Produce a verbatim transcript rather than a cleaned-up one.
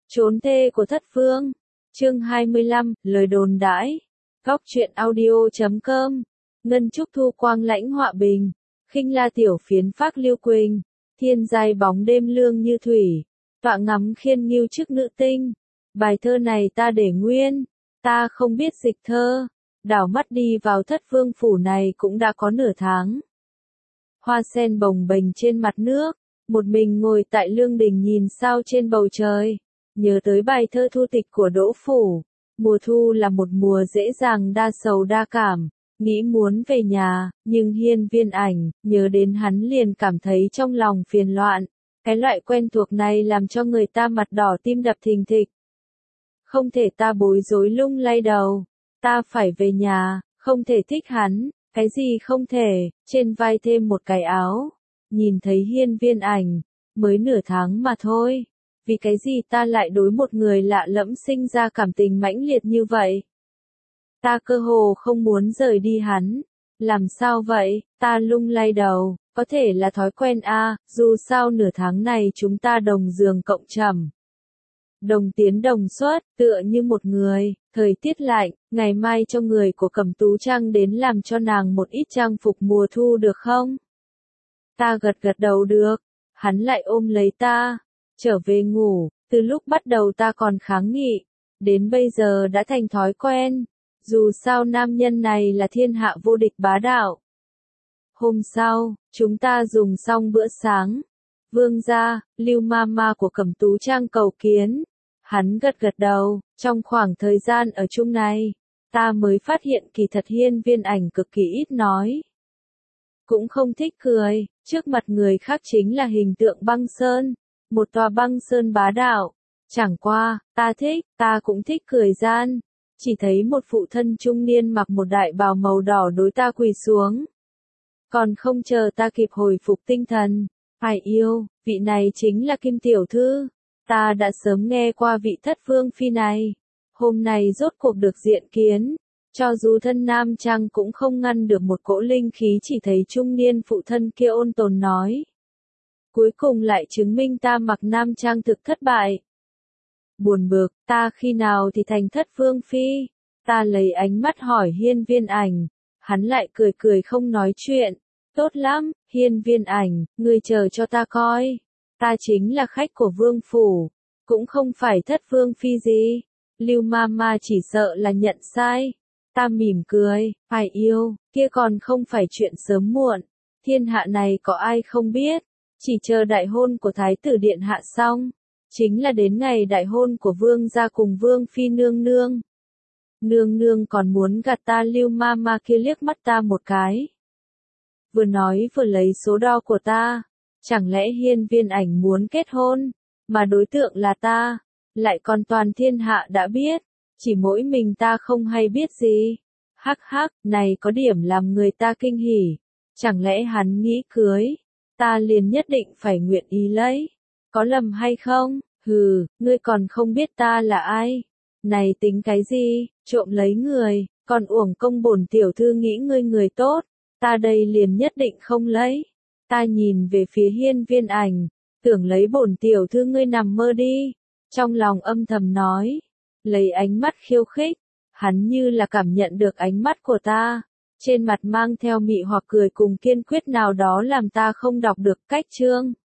Trốn thê của thất vương. Chương hai mươi lăm, lời đồn đãi. Góc truyện audio chấm com. Ngân trúc thu quang lãnh họa bình. Khinh la tiểu phiến phác lưu quỳnh. Thiên giai bóng đêm lương như thủy. Tọa ngắm khiên nghiêu trước nữ tinh. Bài thơ này ta để nguyên. Ta không biết dịch thơ. Đảo mắt đi vào thất vương phủ này cũng đã có nửa tháng. Hoa sen bồng bềnh trên mặt nước. Một mình ngồi tại lương đình nhìn sao trên bầu trời. Nhớ tới bài thơ thu tịch của Đỗ Phủ. Mùa thu là một mùa dễ dàng đa sầu đa cảm. Nghĩ muốn về nhà, nhưng hiên viên ảnh, nhớ đến hắn liền cảm thấy trong lòng phiền loạn. Cái loại quen thuộc này làm cho người ta mặt đỏ tim đập thình thịch. Không thể ta bối rối lung lay đầu. Ta phải về nhà, không thể thích hắn. Cái gì không thể, trên vai thêm một cái áo. Nhìn thấy hiên viên ảnh, mới nửa tháng mà thôi. Vì cái gì ta lại đối một người lạ lẫm sinh ra cảm tình mãnh liệt như vậy? Ta cơ hồ không muốn rời đi hắn. Làm sao vậy? Ta lung lay đầu, có thể là thói quen a, à, dù sao nửa tháng này chúng ta đồng giường cộng trầm. Đồng tiến đồng xuất, tựa như một người, thời tiết lạnh, ngày mai cho người của Cẩm Tú Trang đến làm cho nàng một ít trang phục mùa thu được không? Ta gật gật đầu được, hắn lại ôm lấy ta, trở về ngủ, từ lúc bắt đầu ta còn kháng nghị, đến bây giờ đã thành thói quen, dù sao nam nhân này là thiên hạ vô địch bá đạo. Hôm sau, chúng ta dùng xong bữa sáng, vương gia, Lưu Mama của Cẩm Tú Trang cầu kiến, hắn gật gật đầu, trong khoảng thời gian ở chung này, ta mới phát hiện kỳ thật hiên viên ảnh cực kỳ ít nói. Cũng không thích cười, trước mặt người khác chính là hình tượng băng sơn, một tòa băng sơn bá đạo. Chẳng qua, ta thích, ta cũng thích cười gian. Chỉ thấy một phụ thân trung niên mặc một đại bào màu đỏ đối ta quỳ xuống. Còn không chờ ta kịp hồi phục tinh thần, phải yêu, vị này chính là Kim Tiểu Thư. Ta đã sớm nghe qua vị thất vương phi này. Hôm nay rốt cuộc được diện kiến. Cho dù thân nam trang cũng không ngăn được một cỗ linh khí, chỉ thấy trung niên phụ thân kia ôn tồn nói. Cuối cùng lại chứng minh ta mặc nam trang thực thất bại. Buồn bực, ta khi nào thì thành thất vương phi? Ta lấy ánh mắt hỏi hiên viên ảnh. Hắn lại cười cười không nói chuyện. Tốt lắm, hiên viên ảnh, ngươi chờ cho ta coi. Ta chính là khách của vương phủ. Cũng không phải thất vương phi gì. Lưu Mama chỉ sợ là nhận sai. Ta mỉm cười, phải yêu, kia còn không phải chuyện sớm muộn. Thiên hạ này có ai không biết. Chỉ chờ đại hôn của Thái tử Điện Hạ xong. Chính là đến ngày đại hôn của vương gia cùng vương phi nương nương. Nương nương còn muốn gạt ta. Lưu Mama kia liếc mắt ta một cái. Vừa nói vừa lấy số đo của ta. Chẳng lẽ hiên viên ảnh muốn kết hôn, mà đối tượng là ta, lại còn toàn thiên hạ đã biết, chỉ mỗi mình ta không hay biết gì. Hắc hắc, này có điểm làm người ta kinh hỉ. Chẳng lẽ hắn nghĩ cưới, ta liền nhất định phải nguyện ý lấy. Có lầm hay không? Hừ, ngươi còn không biết ta là ai. Này tính cái gì, trộm lấy người, còn uổng công bổn tiểu thư nghĩ ngươi người tốt. Ta đây liền nhất định không lấy. Ta nhìn về phía hiên viên ảnh, tưởng lấy bổn tiểu thư ngươi nằm mơ đi. Trong lòng âm thầm nói, lấy ánh mắt khiêu khích, hắn như là cảm nhận được ánh mắt của ta. Trên mặt mang theo mị hoặc cười cùng kiên quyết nào đó làm ta không đọc được cách chương.